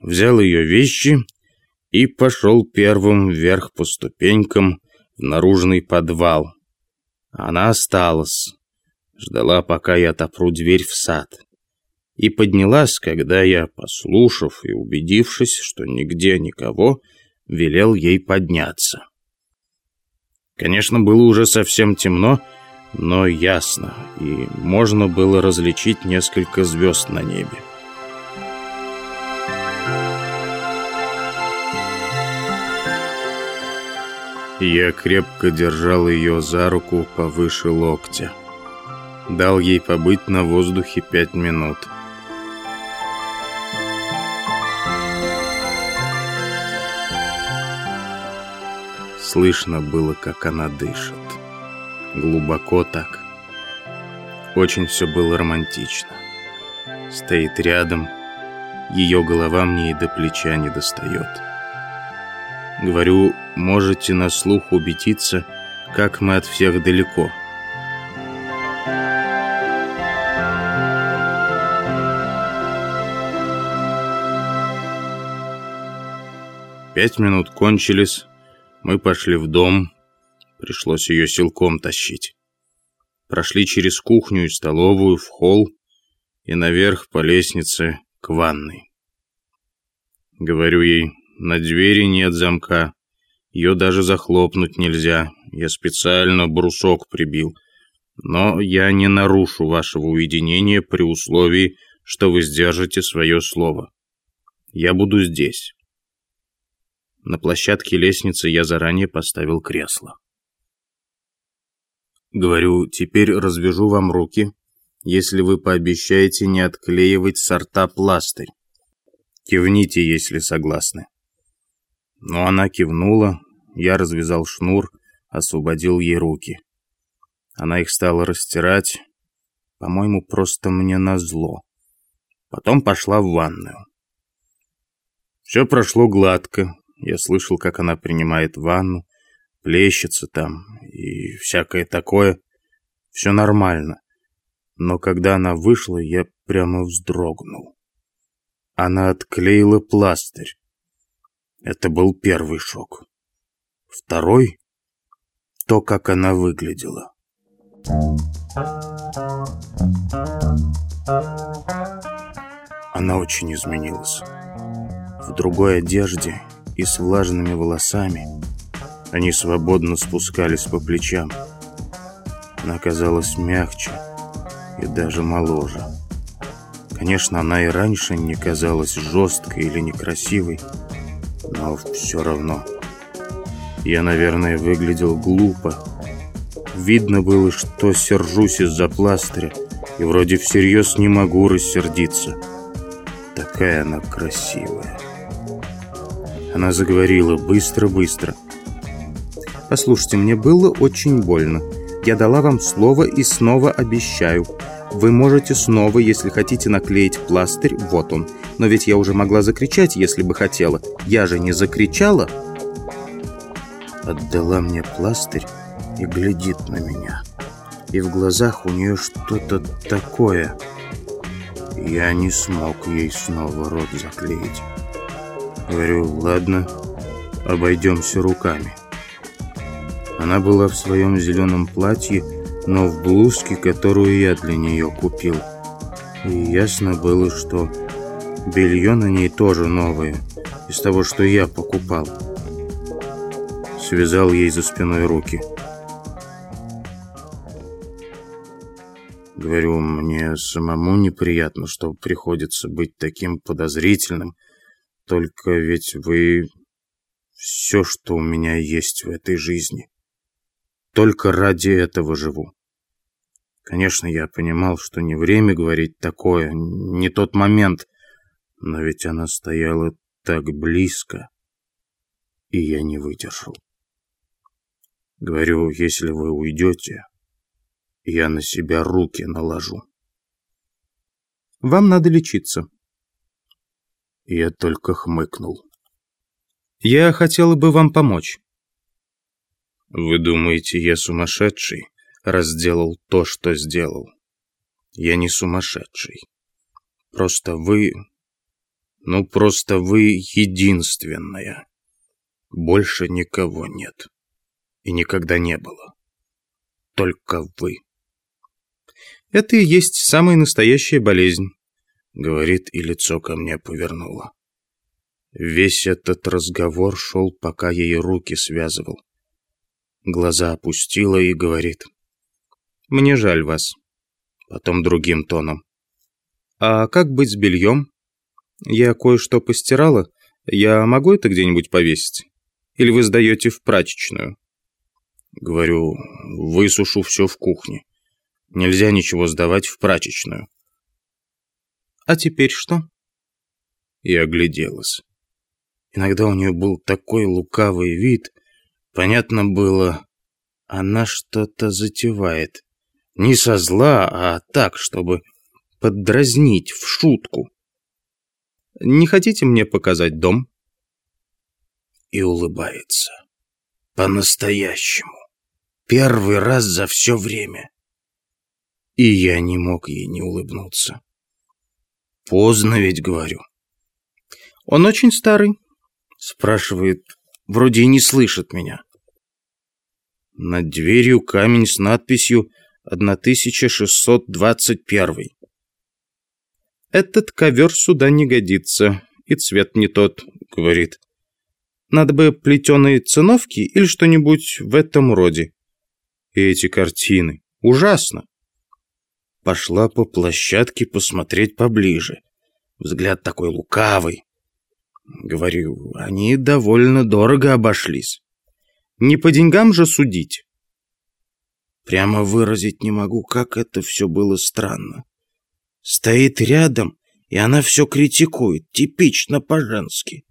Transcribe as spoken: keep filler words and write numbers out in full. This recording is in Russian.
взял ее вещи и пошел первым вверх по ступенькам в наружный подвал. Она осталась, ждала, пока я отопру дверь в сад, и поднялась, когда я, послушав и убедившись, что нигде никого, велел ей подняться. Конечно, было уже совсем темно, но ясно, и можно было различить несколько звезд на небе. Я крепко держал ее за руку повыше локтя. Дал ей побыть на воздухе пять минут. Слышно было, как она дышит. Глубоко так. Очень все было романтично. Стоит рядом, ее голова мне и до плеча не достает. Говорю, можете на слух убедиться, как мы от всех далеко. Пять минут кончились, мы пошли в дом, пришлось ее силком тащить. Прошли через кухню и столовую в холл и наверх по лестнице к ванной. Говорю ей, на двери нет замка, ее даже захлопнуть нельзя, я специально брусок прибил, но я не нарушу вашего уединения при условии, что вы сдержите свое слово. Я буду здесь. На площадке лестницы я заранее поставил кресло. Говорю, теперь развяжу вам руки, если вы пообещаете не отклеивать с рта пластырь. Кивните, если согласны. Но она кивнула, я развязал шнур, освободил ей руки. Она их стала растирать, по-моему, просто мне назло. Потом пошла в ванную. Все прошло гладко. Я слышал, как она принимает ванну, плещется там и всякое такое. Все нормально. Но когда она вышла, я прямо вздрогнул. Она отклеила пластырь. Это был первый шок. Второй — то, как она выглядела. Она очень изменилась. В другой одежде и с влажными волосами. Они свободно спускались по плечам. Она казалась мягче и даже моложе. Конечно, она и раньше не казалась жесткой или некрасивой, но все равно. Я, наверное, выглядел глупо. Видно было, что сержусь из-за пластыря, и вроде всерьез не могу рассердиться. Такая она красивая. Она заговорила быстро-быстро. «Послушайте, мне было очень больно. Я дала вам слово и снова обещаю. Вы можете снова, если хотите, наклеить пластырь. Вот он. Но ведь я уже могла закричать, если бы хотела. Я же не закричала». Отдала мне пластырь и глядит на меня. И в глазах у нее что-то такое. Я не смог ей снова рот заклеить. Говорю, ладно, обойдемся руками. Она была в своем зеленом платье, но в блузке, которую я для нее купил. И ясно было, что белье на ней тоже новое, из того, что я покупал. Связал ей за спиной руки. Говорю, мне самому неприятно, что приходится быть таким подозрительным. Только ведь вы все, что у меня есть в этой жизни. Только ради этого живу. Конечно, я понимал, что не время говорить такое, не тот момент. Но ведь она стояла так близко, и я не выдержал. Говорю, если вы уйдете, я на себя руки наложу. Вам надо лечиться. Я только хмыкнул. Я хотела бы вам помочь. Вы думаете, я сумасшедший, раз сделал то, что сделал? Я не сумасшедший. Просто вы... Ну, просто вы единственная. Больше никого нет. И никогда не было. Только вы. Это и есть самая настоящая болезнь, говорит, и лицо ко мне повернуло. Весь этот разговор шел, пока я ей руки связывал. Глаза опустила и говорит: мне жаль вас. Потом другим тоном: а как быть с бельем? Я кое-что постирала. Я могу это где-нибудь повесить? Или вы сдаете в прачечную? Говорю: высушу все в кухне. Нельзя ничего сдавать в прачечную. А теперь что? И огляделась. Иногда у нее был такой лукавый вид. Понятно было, она что-то затевает. Не со зла, а так, чтобы поддразнить в шутку. Не хотите мне показать дом? И улыбается. По-настоящему. Первый раз за все время. И я не мог ей не улыбнуться. Поздно ведь, говорю. Он очень старый? Спрашивает, вроде и не слышит меня. Над дверью камень с надписью тысяча шестьсот двадцать первый. Этот ковер сюда не годится, и цвет не тот, говорит. Надо бы плетеные циновки или что-нибудь в этом роде. И эти картины. Ужасно. Пошла по площадке посмотреть поближе. Взгляд такой лукавый. Говорю, они довольно дорого обошлись. Не по деньгам же судить. Прямо выразить не могу, как это все было странно. Стоит рядом, и она все критикует, типично по-женски.